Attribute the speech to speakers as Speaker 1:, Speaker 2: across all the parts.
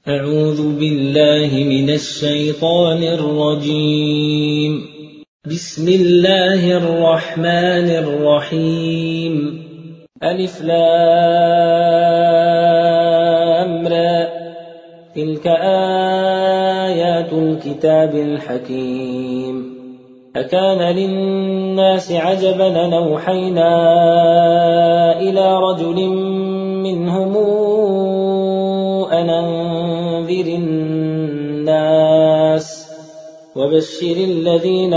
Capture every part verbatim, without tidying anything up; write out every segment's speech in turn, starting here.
Speaker 1: أعوذ بالله من الشيطان الرجيم. بسم الله الرحمن الرحيم. ألف لام را. تلك آيات الكتاب الحكيم. أكان للناس عجبا أن أوحينا إلى رجل منهم أن أنذر الناس وبشر الذين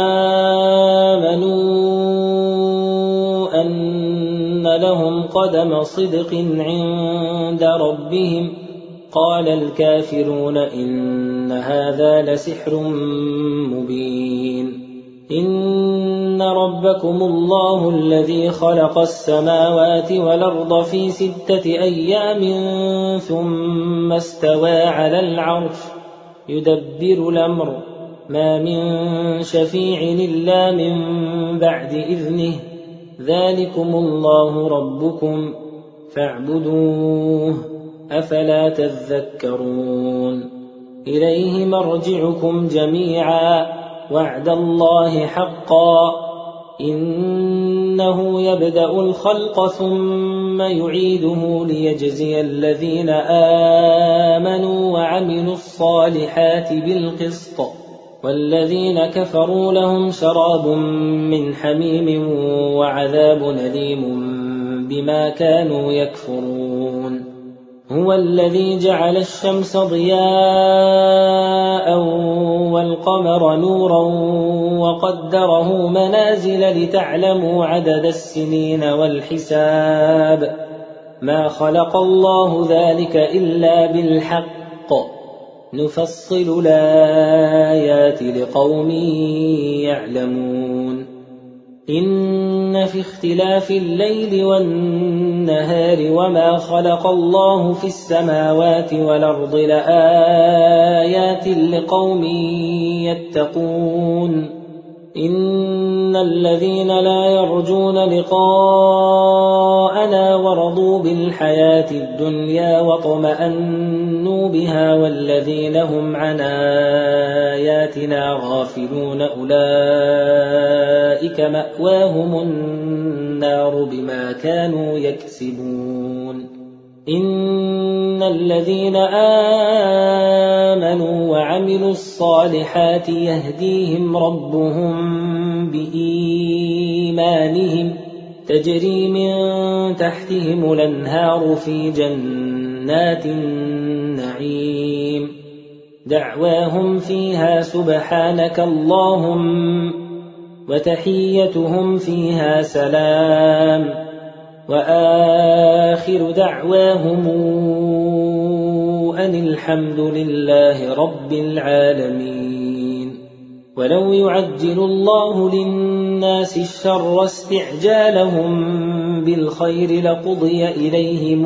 Speaker 1: آمنوا أن لهم قدم صدق عند ربهم. قال الكافرون إن هذا لسحر مبين. إن ربكم الله الذي خلق السماوات والأرض في ستة أيام ثم استوى على العرش يدبر الأمر ما من شفيع إلا من بعد إذنه ذلكم الله ربكم فاعبدوه أفلا تذكرون. إليه مرجعكم جميعا وعد الله حقا إنه يبدأ الخلق ثم يعيده ليجزي الذين آمنوا وعملوا الصالحات بالقسط والذين كفروا لهم شراب من حميم وعذاب أليم بما كانوا يكفرون. هو الذي جعل الشمس ضياء والقمر نورا وقدره منازل لتعلموا عدد السنين والحساب ما خلق الله ذلك إلا بالحق نفصل الآيات لقوم يعلمون. إن في اختلاف الليل والنهار وما خلق الله في السماوات والأرض لآيات لقوم يتقون. إن الذين لا يرجون لقاءنا ورضوا بالحياة الدنيا واطمأنوا بها والذين هم عن آياتنا غافلون أولئك مأواهم النار بما كانوا يكسبون. إن الذين آمنوا وعملوا الصالحات يهديهم ربهم بإيمانهم تجري من تحتهم الأنهار في جنات النعيم دعواهم فيها سبحانك اللهم وتحيتهم فيها سلام وآخر دعواهم أن الحمد لله رب العالمين. ولو يعجل الله للناس الشر استعجالهم بالخير لقضي إليهم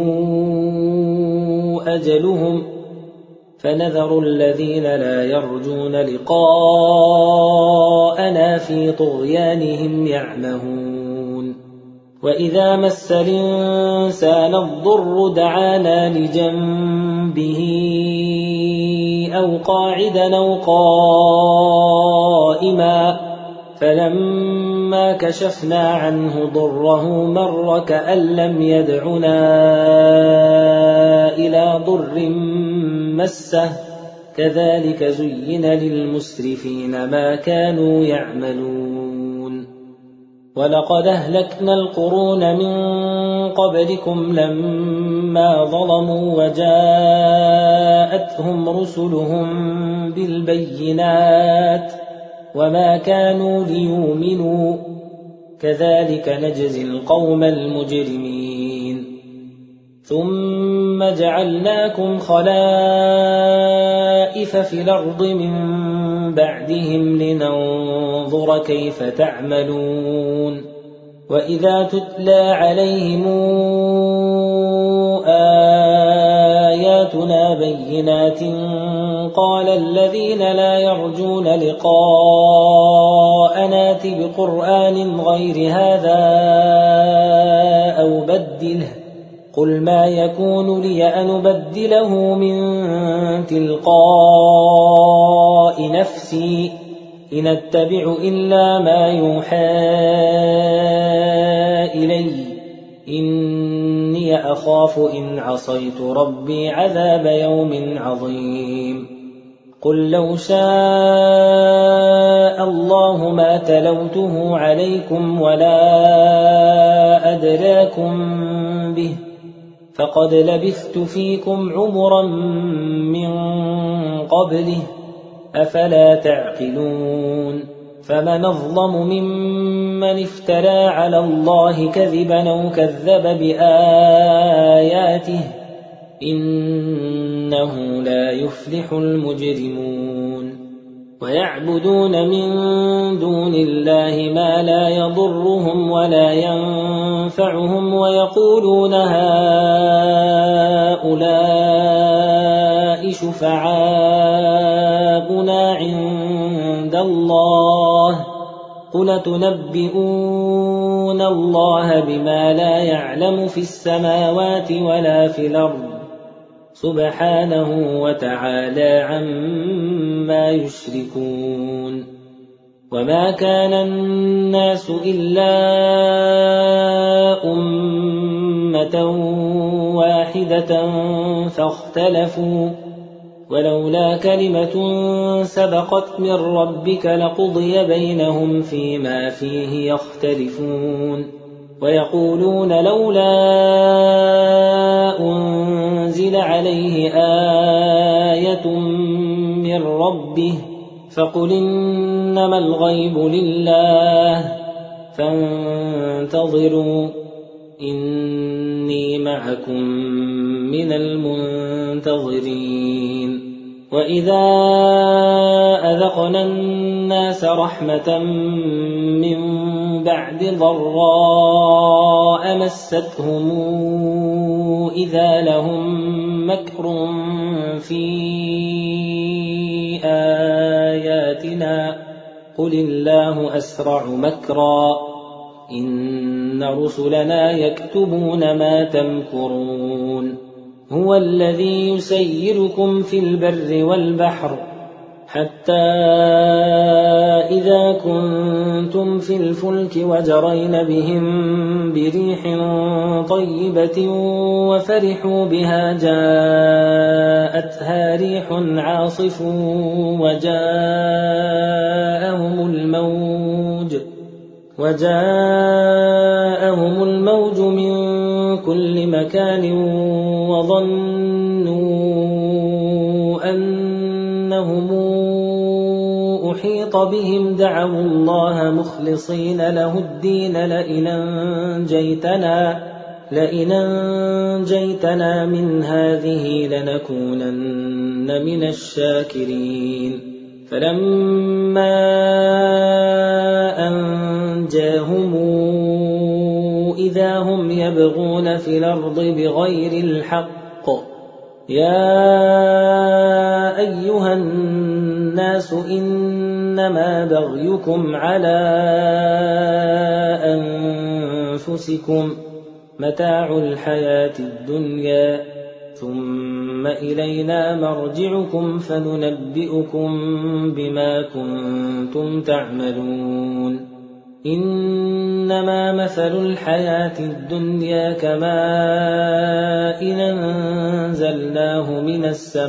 Speaker 1: أجلهم فنذر الذين لا يرجون لقاءنا في طغيانهم يعمهون. وإذا مس الإنسان الضر دعانا لجنبه أو قاعدا أو قائما فلما كشفنا عنه ضره مر كأن لم يدعنا إلى ضر مسه كذلك زين للمسرفين ما كانوا يعملون. ولقد أهلكنا القرون من قبلكم لما ظلموا وجاءتهم رسلهم بالبينات وما كانوا ليؤمنوا كذلك نجزي القوم المجرمين. ثم جعلناكم خلائف في الأرض من بعدهم لننظر كيف تعملون. وإذا تتلى عليهم آياتنا بينات قال الذين لا يرجون لقاءنا ائت بقرآن غير هذا أو بدله قل ما يكون لي أن أبدله من تلقاء نفسي إن أتبع إلا ما يوحى إلي إني أخاف إن عصيت ربي عذاب يوم عظيم قل لو شاء الله ما تلوته عليكم ولا أدراكم به فقد لبثت فيكم عمرا من قبله أفلا تعقلون فمن أظلم ممن افترى على الله كذبا أو كذب بآياته إنه لا يفلح المجرمون ويعبدون من دون الله ما لا يضرهم ولا ينفعهم ويقولون هؤلاء شفعاؤنا عند الله قل تنبئون الله بما لا يعلم في السماوات ولا في الأرض سبحانه وتعالى عما يشركون وما كان الناس إلا أمة واحدة فاختلفوا ولولا كلمة سبقت من ربك لقضي بينهم فيما فيه يختلفون ويقولون لولا أنزل عليه آية من ربه فقل إنما الغيب لله فانتظروا إني معكم من المنتظرين وإذا أذقنا الناس رحمة من بعد ضراء مستهم إذا لهم مكر في آياتنا قل الله أسرع مكرا إن رسلنا يكتبون ما تمكرون هو الذي يسيركم في البر والبحر حتى إذا كنتم في الفلك وجرين بهم بريح طيبة وفرحوا بها جاءتها ريح عاصف وجاءهم الموج وجاءهم الموج من كل مكان وظنوا أنهم أحيط بهم دعوا الله مخلصين له الدين لئن أنجيتنا, لئن أنجيتنا من هذه لنكونن من الشاكرين فلما أنجاهم إذا هم يبغون في الأرض بغير الحق يا أيها الناس إنما بغيكم على أنفسكم متاع الحياة الدنيا ثم إلينا مرجعكم فننبئكم بما كنتم تعملون إنما مثل الحياة الدنيا كماء أنزلناه من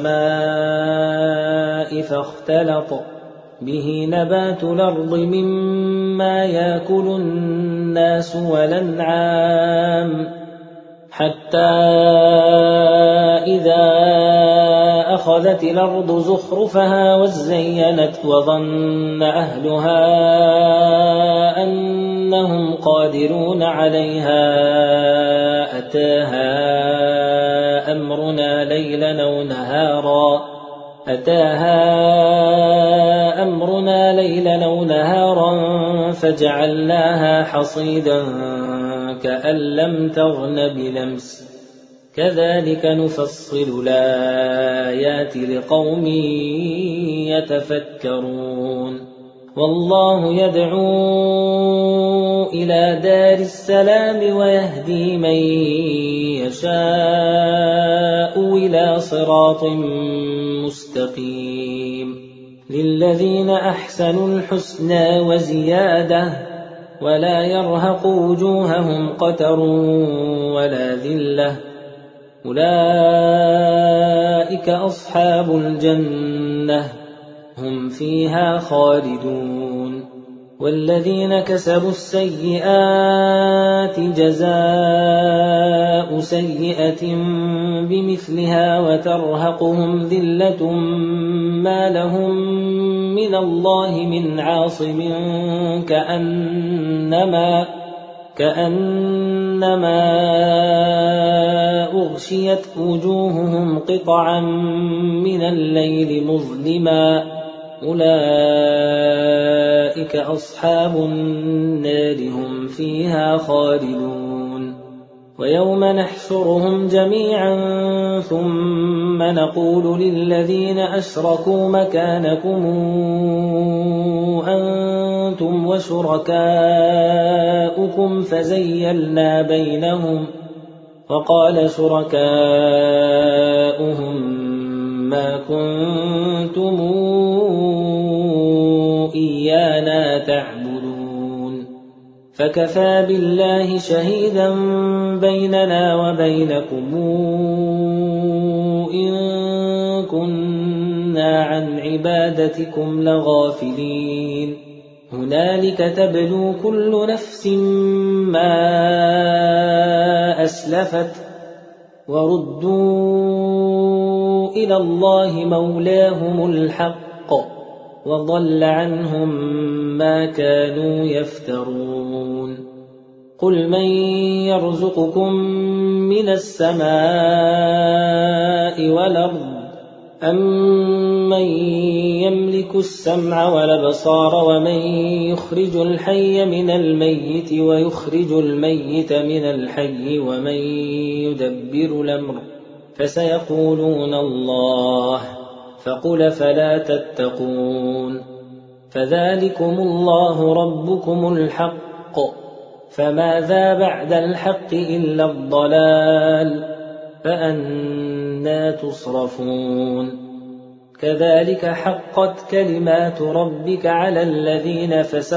Speaker 1: السماء فاختلط به نبات الأرض مما يأكل الناس والأنعام حتى إذا أخذت الأرض زخرفها وزينت وظن أهلها أنهم قادرون عليها أتاها أمرنا ليلا أو نهارا أتاها أمرنا ليلا أو نهارا فجعلناها حصيدا كأن لم تغن بلمس كذلك نفصل الآيات لقوم يتفكرون والله يدعو إلى دار السلام ويهدي من يشاء إلى صراط مستقيم للذين أحسنوا الحسنى وزيادة ولا يرهق وجوههم قتر ولا ذلة أولئك أصحاب الجنة هم فيها خالدون والذين كسبوا السيئات جزاء سيئة بمثلها وترهقهم ذلة ما لهم من الله من عاصم كأنما كأنما أغشيت وجوههم قطعا من الليل مظلما أولئك أصحاب النار هم فيها خالدون ويوم نحشرهم جميعا ثم نقول للذين أشركوا مكانكم أنتم وشركاؤكم فزيلنا بينهم وقال شركاؤهم ما كنتم إيانا تعبدون فكفى بالله شهيدا بيننا وبينكم إن كنا عن عبادتكم لغافلين هنالك تبلو كل نفس ما أسلفت وردوا إلى الله مولاهم الحق وضل عنهم ما كانوا يفترون قل من يرزقكم من السماء والأرض أمن يملك السمع والأبصار ومن يخرج الحي من الميت ويخرج الميت من الحي ومن يدبر الأمر فسيقولون الله فقل فلا تتقون فذلكم الله ربكم الحق فماذا بعد الحق إلا الضلال فأنى تصرفون كذلك حقت كلمات ربك على الذين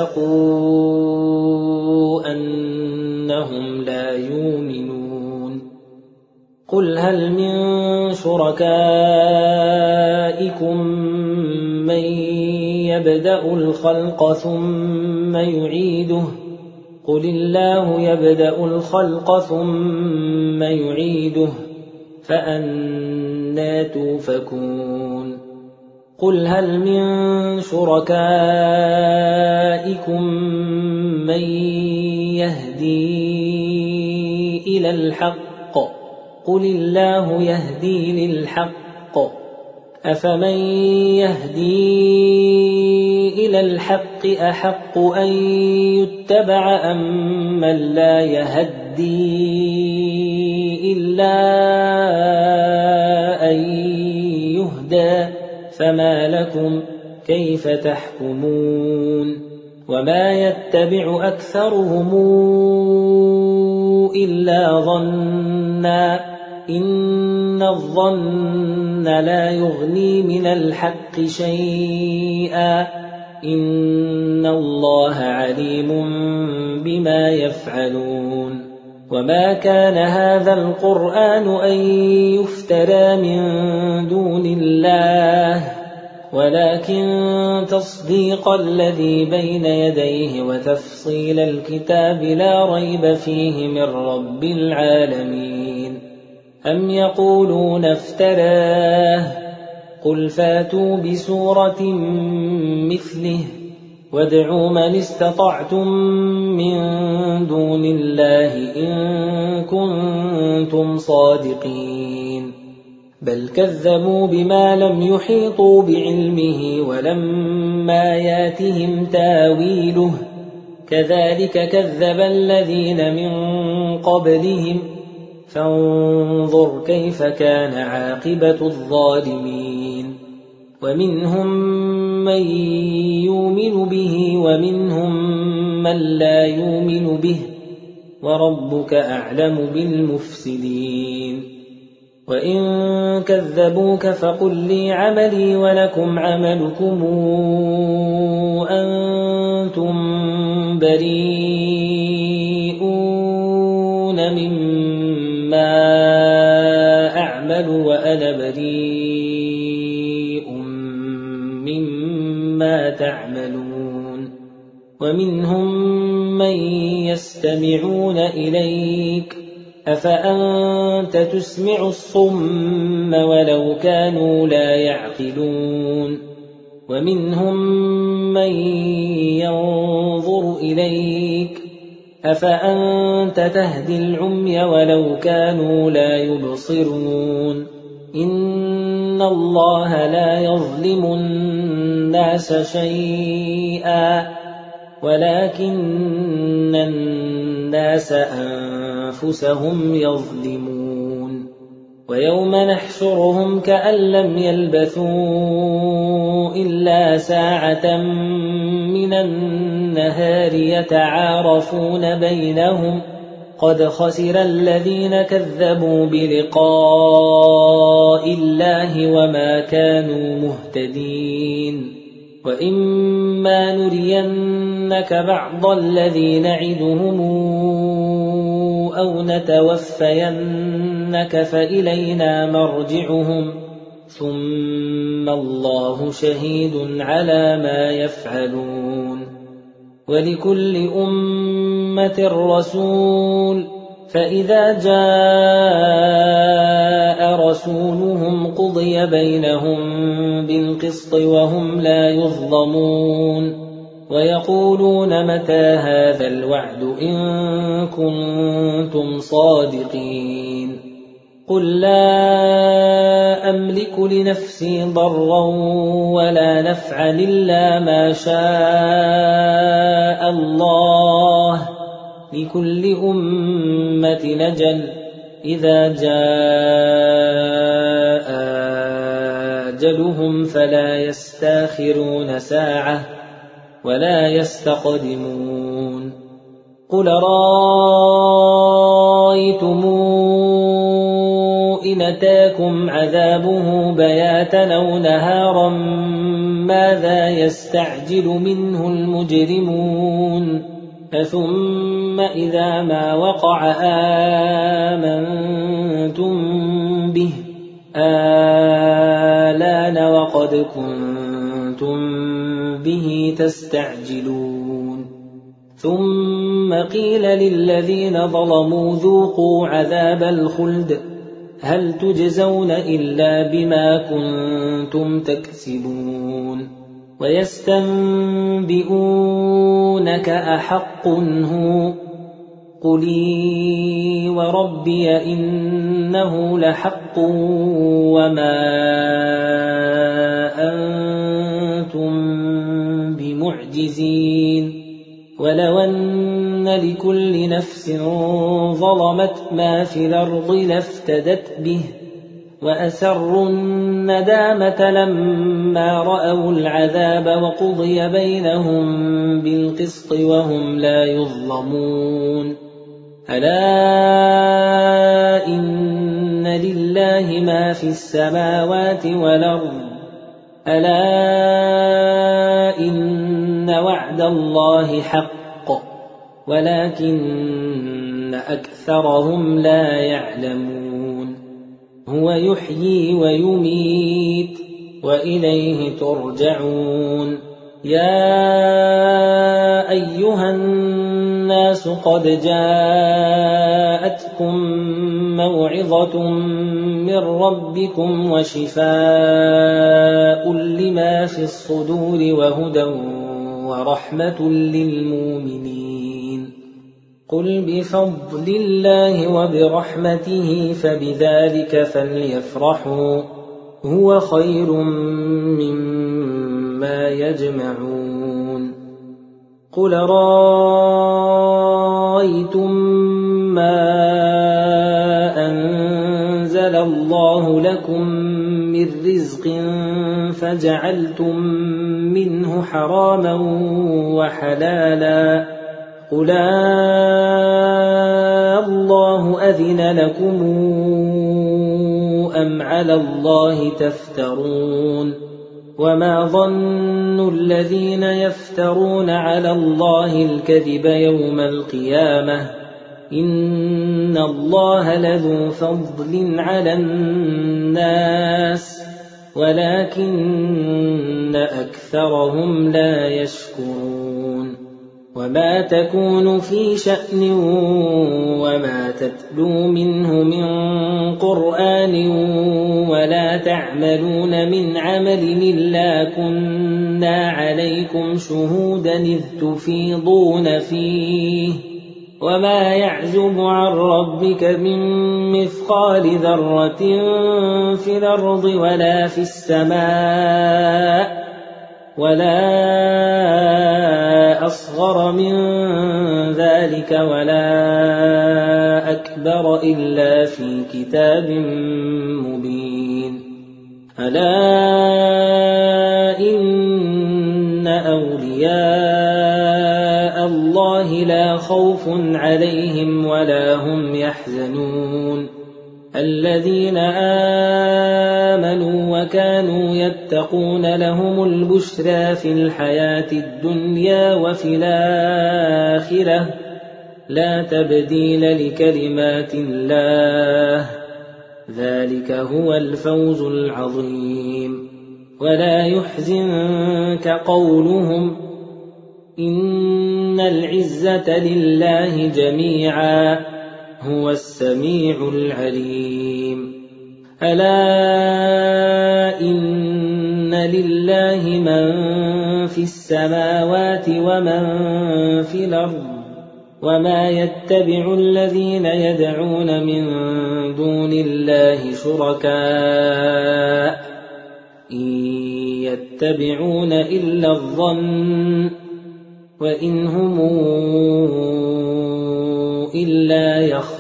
Speaker 1: فسقوا أنهم لا يؤمنون قل هل من شركائكم من يبدأ الخلق ثم يعيده قل الله يبدأ الخلق ثم يعيده فأنى توفكون قل هل من شركائكم من يهدي إلى الحق قل الله يهدي للحق أفمن يهدي إلى الحق أحق أن يتبع أم من لا يهدي إلا أن يهدى فما لكم كيف تحكمون وما يتبع أكثرهم إلا ظنا إن الظن لا يغني من الحق شيئا إن الله عليم بما يفعلون وما كان هذا القرآن أن يفترى من دون الله ولكن تصديق الذي بين يديه وتفصيل الكتاب لا ريب فيه من رب العالمين أم يقولون افتراه قل فاتوا بسورة مثله وادعوا من استطعتم من دون الله إن كنتم صادقين بل كذبوا بما لم يحيطوا بعلمه ولما ياتهم تاويله كذلك كذب الذين من قبلهم فانظر كيف كان عاقبة الظالمين ومنهم من يؤمن به ومنهم من لا يؤمن به وربك أعلم بالمفسدين وإن كذبوك فقل لي عملي ولكم عملكم أنتم بريئون مما أعمل وأنا بريء مما تعملون ومنهم من يستمعون إليك أفأنت تسمع الصم ولو كانوا لا يعقلون ومنهم من ينظر إليك أفأنت تهدي العمي ولو كانوا لا يبصرون إن الله لا يظلم الناس شيئا ولكن الناس أنفسهم يظلمون ويوم نحشرهم كأن لم يلبثوا إلا ساعة من النهار يتعارفون بينهم قد خسر الذين كذبوا بلقاء الله وما كانوا مهتدين وإما نرينك بعض الذي نعدهم أو نتوفينك فإلينا مرجعهم ثم الله شهيد على ما يفعلون ولكل أمة رسول فإذا جاء رسولهم قضي بينهم بالقسط وهم لا يظلمون ويقولون متى هذا الوعد إن كنتم صادقين قل لا أملك لنفسي ضرا ولا نفعا إلا ما شاء الله لكل أمة أجل إذا جاء أجلهم فلا يستاخرون ساعة ولا يستقدمون قل رأيتم إن أتاكم عذابه بياتا أو نهارا ماذا يستعجل منه المجرمون ثم إذا ما وقع آمنتم به آلان وقد كنتم به تستعجلون ثم قيل للذين ظلموا ذوقوا عذاب الخلد هل تجزون إلا بما كنتم تكسبون ويستنبئونك أحق هو قلي وربي إنه لحق وما أنتم بمعجزين ولو أن لكل نفس ظلمت ما في الأرض لافتدت به وأسروا الندامة لما رأوا العذاب وقضي بينهم بالقسط وهم لا يظلمون ألا إن لله ما في السماوات والأرض ألا إن وعد الله حق ولكن أكثرهم لا يعلمون هو يحيي ويميت وإليه ترجعون يا أيها الناس قد جاءتكم موعظة من ربكم وشفاء لما في الصدور وهدى ورحمة للمؤمنين قل بفضل الله وبرحمته فبذلك فليفرحوا هو خير مما يجمعون قل رأيتم ما أنزل الله لكم من رزق فجعلتم منه حراما وحلالا قُلْ اللَّهُ أَذِنَ لَكُمْ أَمْ عَلَى اللَّهِ تَفْتَرُونَ وَمَا ظَنُّ الَّذِينَ يَفْتَرُونَ عَلَى اللَّهِ الْكَذِبَ يَوْمَ الْقِيَامَةِ إِنَّ اللَّهَ لَذُو فَضْلٍ عَلَى النَّاسِ وَلَكِنَّ أَكْثَرَهُمْ لَا يَشْكُرُونَ وَمَا تَكُونُ فِي شَأْنٍ وَمَا تَتْلُو مِنْهُ مِنْ قُرْآنٍ وَلَا تَعْمَلُونَ مِنْ عَمَلٍ إِلَّا كُنَّا عَلَيْكُمْ شُهُودًا إِذْ تُفِيضُونَ فِيهِ وَمَا يَعْزُبُ عَنْ رَبِّكَ مِنْ مِثْقَالِ ذَرَّةٍ فِي الْأَرْضِ وَلَا فِي السَّمَاءِ وَلَا أَصْغَرَ مِنْ ذَلِكَ وَلَا أَكْبَرَ إِلَّا فِي كِتَابٍ مُبِينٍ أَلَا إِنَّ أَوْلِيَاءَ اللَّهِ لَا خَوْفٌ عَلَيْهِمْ وَلَا هُمْ يَحْزَنُونَ الَّذِينَ آمَنُوا وَكَانُوا يَتَّقُونَ لَهُمُ الْبُشْرَى فِي الْحَيَاةِ الدُّنْيَا وَفِي الْآخِرَةِ لَا تَبْدِيلَ لِكَلِمَاتِ اللَّهِ ذَلِكَ هُوَ الْفَوْزُ الْعَظِيمُ وَلَا يَحْزُنكَ قَوْلُهُمْ إِنَّ الْعِزَّةَ لِلَّهِ جَمِيعًا هُوَ السَّمِيعُ الْعَلِيمُ أَلَا إِنَّ لِلَّهِ مَن فِي السَّمَاوَاتِ وَمَن فِي الْأَرْضِ وَمَا يَتَّبِعُ الَّذِينَ يَدْعُونَ مِن دُونِ اللَّهِ شُرَكَاءَ إِن يَتَّبِعُونَ إِلَّا الظَّنَّ وَإِنْ هُمْ إِلَّا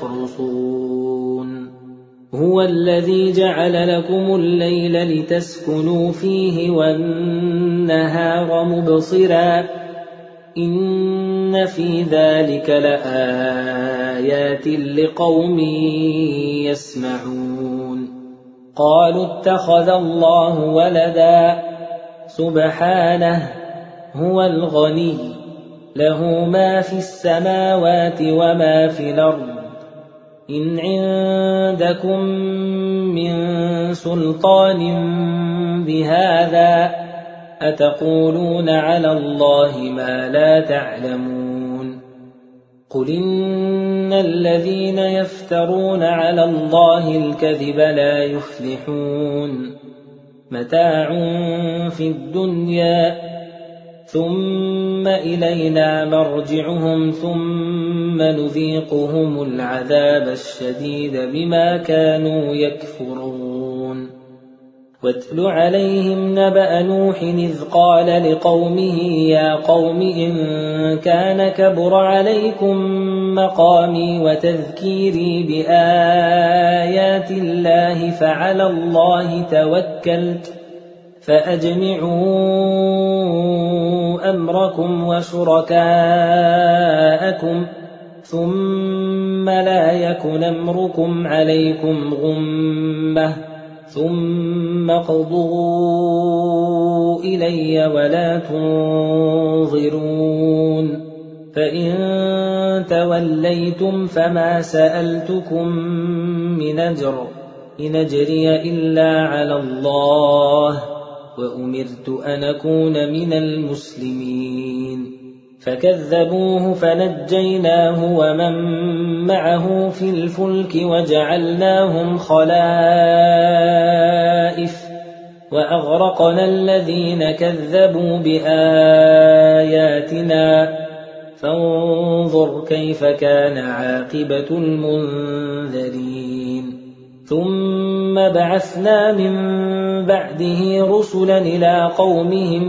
Speaker 1: يَخْرُصُونَ هُوَ الَّذِي جَعَلَ لَكُمُ اللَّيْلَ لِتَسْكُنُوا فِيهِ وَالنَّهَارَ مُبْصِرًا إِنَّ فِي ذَلِكَ لَآيَاتٍ لِقَوْمٍ يَسْمَعُونَ قَالُوا اتَّخَذَ اللَّهُ وَلَدًا سُبْحَانَهُ هُوَ الْغَنِيُّ لَهُ مَا فِي السَّمَاوَاتِ وَمَا فِي الْأَرْضِ إِنْ عِندَكُمْ مِنْ سُلْطَانٍ بِهَذَا أَتَقُولُونَ عَلَى اللَّهِ مَا لَا تَعْلَمُونَ قُلْ إِنَّ الَّذِينَ يَفْتَرُونَ عَلَى اللَّهِ الْكَذِبَ لَا يُفْلِحُونَ مَتَاعٌ فِي الدُّنْيَا ثُمَّ إِلَيْنَا مَرْجِعُهُمْ ثُمَّ نُذِيقُهُمُ الْعَذَابَ الشَّدِيدَ بِمَا كَانُوا يَكْفُرُونَ وَاتْلُ عَلَيْهِمْ نَبَأَ نُوحٍ إِذْ قَالَ لِقَوْمِهِ يَا قَوْمِ إِن كَانَ كَبُرَ عَلَيْكُمْ مَقَامِي وَتَذْكِيرِي بِآيَاتِ اللَّهِ فَعَلَى اللَّهِ تَوَكَّلْتُ فَأَجْمِعُوا أَمْرَكُمْ وَشُرَكَاءَكُمْ ثُمَّ لَا يَكُنْ أَمْرُكُمْ عَلَيْكُمْ غُمَّةً ثُمَّ اقْضُوا إِلَيَّ وَلَا تُنظِرُونِ فَإِن تَوَلَّيْتُمْ فَمَا سَأَلْتُكُم مِّنْ أَجْرٍ إِنْ أَجْرِيَ إِلَّا عَلَى اللَّهِ وَأُمِرْتُ أَنْ أَكُونَ مِنَ الْمُسْلِمِينَ فَكَذَّبُوهُ فَنَجَّيْنَاهُ وَمَن مَّعَهُ فِي الْفُلْكِ وَجَعَلْنَاهُمْ خَلَائِفَ وَأَغْرَقْنَا الَّذِينَ كَذَّبُوا بِآيَاتِنَا فَانظُرْ كَيْفَ كَانَ عَاقِبَةُ الْمُنذَرِينَ ثُمَّ بَعَثْنَا مِن بَعْدِهِ رُسُلًا إِلَىٰ قَوْمِهِمْ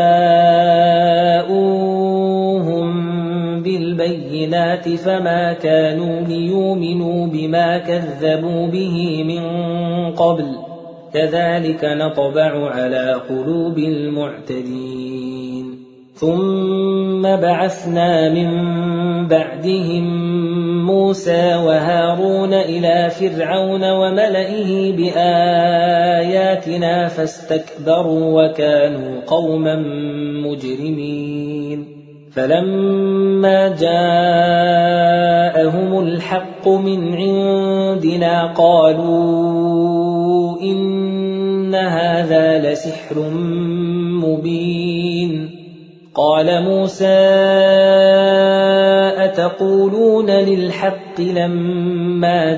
Speaker 1: فَجَاءُوهُم بِالْبَيِّنَاتِ فَمَا كَانُوا لِيُؤْمِنُوا بِمَا كَذَّبُوا بِهِ مِن قَبْلُ كَذَٰلِكَ نَطْبَعُ عَلَىٰ قُلُوبِ الْمُعْتَدِينَ ثم بعثنا من بعدهم موسى وهارون إلى فرعون وملئه بآياتنا فاستكبروا وكانوا قوما مجرمين فلما جاءهم الحق من عندنا قالوا إن هذا لسحر مبين قال موسى أتقولون للحق لما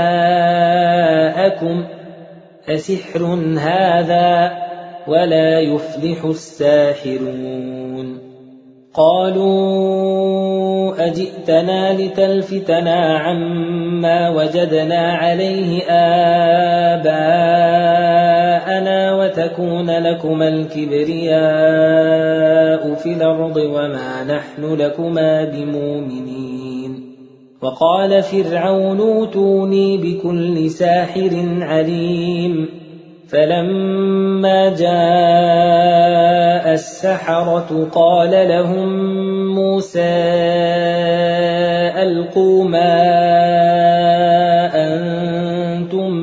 Speaker 1: جاءكم أسحر هذا ولا يفلح الساحرون قالوا أجئتنا لتلفتنا عما وجدنا عليه آباءنا وتكون لكما الكبرياء في الأرض وما نحن لكما بمؤمنين وقال فرعون اوتوني بكل ساحر عليم فلما جاء السحرة قال لهم موسى ألقوا ما أنتم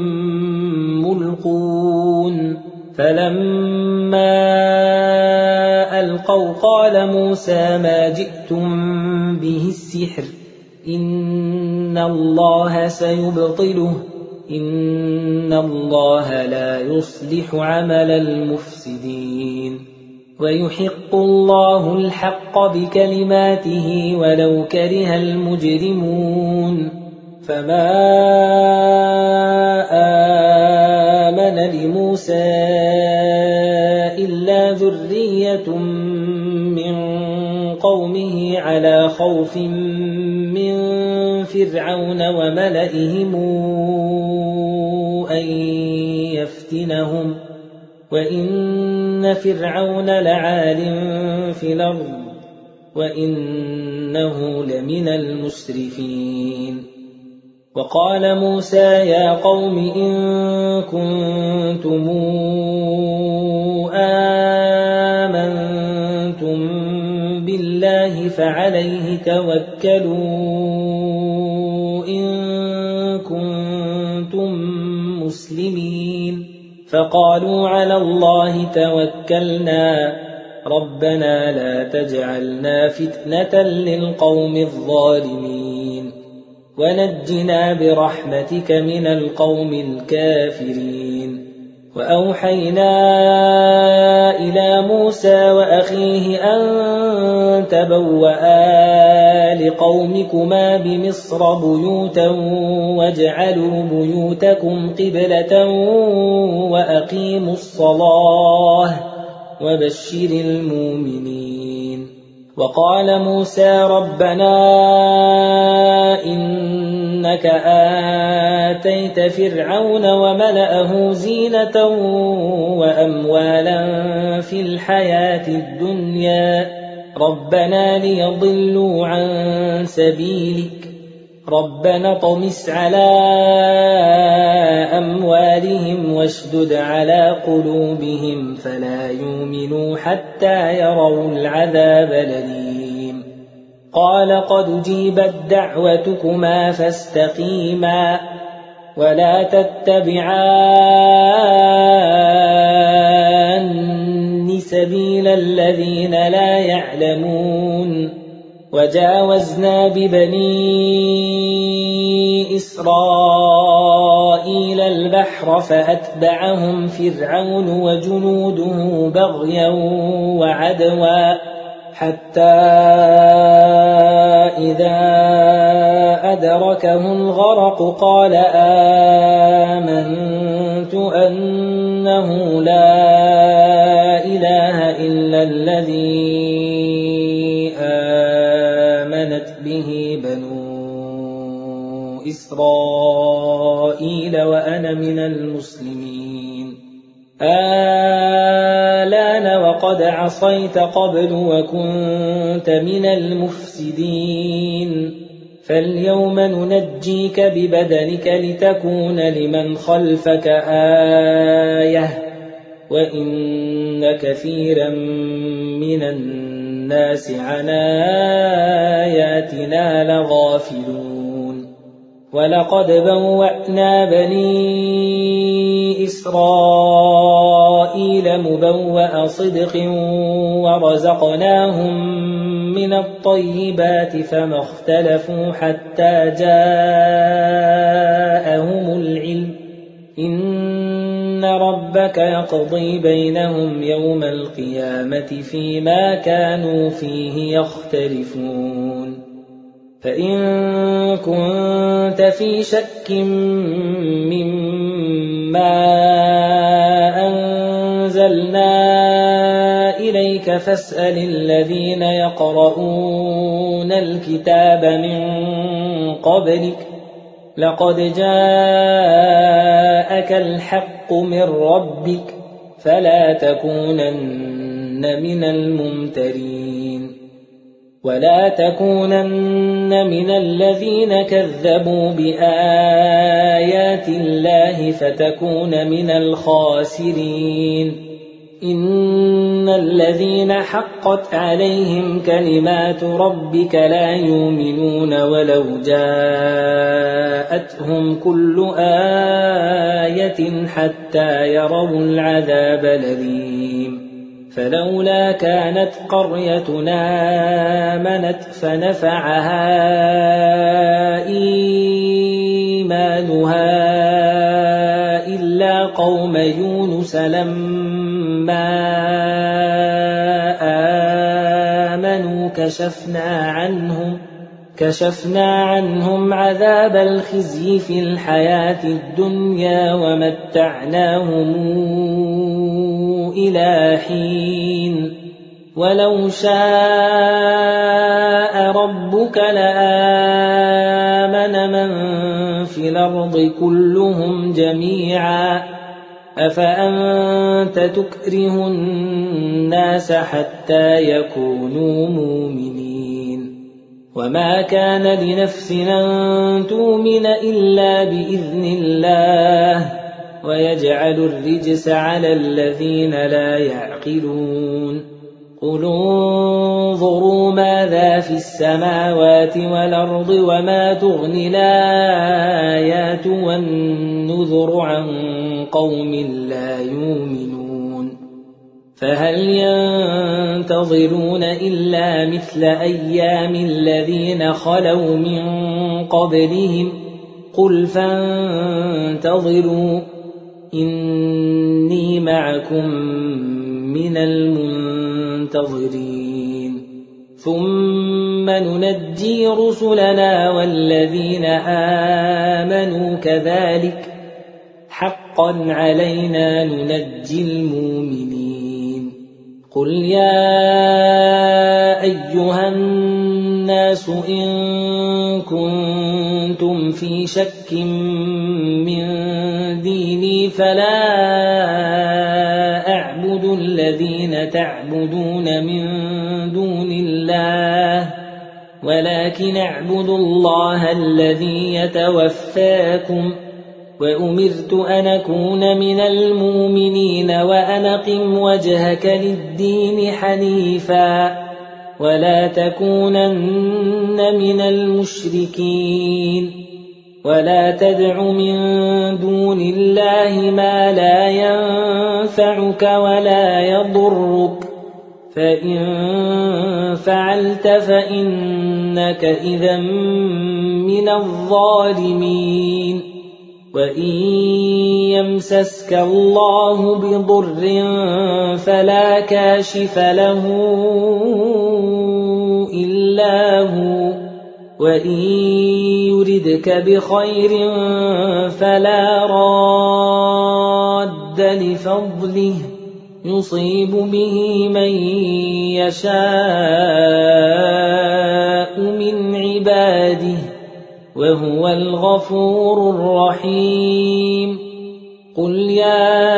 Speaker 1: ملقون فلما ألقوا قال موسى ما جئتم به السحر إن الله سيبطله إن الله لا يصلح عمل المفسدين ويحق الله الحق بكلماته ولو كره المجرمون فما آمن لموسى إلا ذرية من قومه على خوف من فرعون وملئهم أن يفتنهم وإن فرعون لعال في الأرض وإنه لمن المسرفين وقال موسى يا قوم إن كنتم آمنتم بالله فعليه توكلوا إن كنتم مسلمين فقالوا على الله توكلنا ربنا لا تجعلنا فتنة للقوم الظالمين ونجنا برحمتك من القوم الكافرين وأوحينا إلى موسى وأخيه أن تبوأا لقومكما بمصر بيوتا واجعلوا بيوتكم قبلة وأقيموا الصلاة وبشر المؤمنين وقال موسى ربنا إنك آتيت فرعون وملأه زينة وأموالا في الحياة الدنيا ربنا ليضلوا عن سبيلك ربنا طمس على أموالهم واشدد على قلوبهم فلا يؤمنوا حتى يروا العذاب الأليم قال قد جيبت دعوتكما فاستقيما ولا تتبعان سبيل الذين لا يعلمون وجاوزنا ببني إسرائيل البحر فأتبعهم فرعون وجنوده بغيا وعدوا حتى إذا أدركه الغرق قال آمنت أنه لا إله إلا الذي آمنت به بنو إسرائيل وأنا من المسلمين آلان وقد عصيت قبل وكنت من المفسدين فاليوم ننجيك ببدنك لتكون لمن خلفك آية وإن كثيرا من الناس الناس عن آياتنا لغافلون ولقد بوأنا بني إسرائيل مبوأ صدق ورزقناهم من الطيبات فما اختلفوا حتى جاءهم العلم إن ربك يقضي بينهم يوم القيامة فيما كانوا فيه يختلفون فإن كنت في شك مما أنزلنا إليك فاسأل الذين يقرؤون الكتاب من قبلك لقد جاءك الحق من ربك فلا تكونن من الممترين ولا تكونن من الذين كذبوا بآيات الله فتكون من الخاسرين إن الذين حقت عليهم كلمات ربك لا يؤمنون ولو جاءتهم كل آية حتى يروا العذاب الأليم فلولا كانت قريتنا آمنت فنفعها إيمانها إلا قوم يونس لما آمنوا كشفنا عنهم كشفنا عنهم عذاب الخزي في الحياة الدنيا ومتعناهم إلى حين ولو شاء ربك لآمن من في الأرض كلهم جميعا أفأنت تكره الناس حتى يكونوا مؤمنين وما كان لنفس أن تؤمن إلا بإذن الله ويجعل الرجس على الذين لا يعقلون قل انظروا ماذا في السماوات والأرض وما تغني الآيات والنذر عن قوم لا يؤمنون فهل ينتظرون إلا مثل أيام الذين خلوا من قبلهم قل فانتظروا إني معكم من المنتظرين ثم ننجي رسلنا والذين آمنوا كذلك حقا علينا ننجي المؤمنين قل يا أيها الناس إن كنتم في شك من ديني فلا أعبد الذين تعبدون من دون الله ولكن أعبد الله الذي يتوفاكم وأمرت أن أكون من المؤمنين وأن أقم وجهك للدين حنيفا ولا تكونن من المشركين ولا تدع من دون الله ما لا ينفعك ولا يضرك فإن فعلت فإنك إذا من الظالمين وإن يمسسك الله بضر فلا كاشف له إلا هو وإن يردك بخير فلا راد لفضله يصيب به من يشاء من عباده وهو الغفور الرحيم قل يا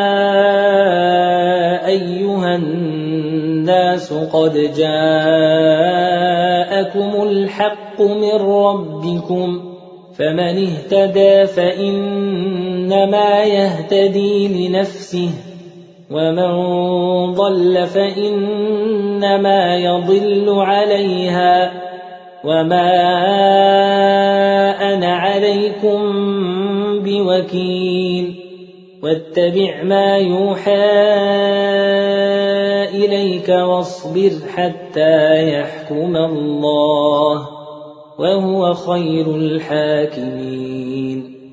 Speaker 1: أيها الناس قد جاءكم الحق من ربكم فمن اهتدى فإنما يهتدي لنفسه ومن ضل فإنما يضل عليها وما أنا عليكم بوكيل واتبع ما يوحى إليك واصبر حتى يحكم الله وهو خير الحاكمين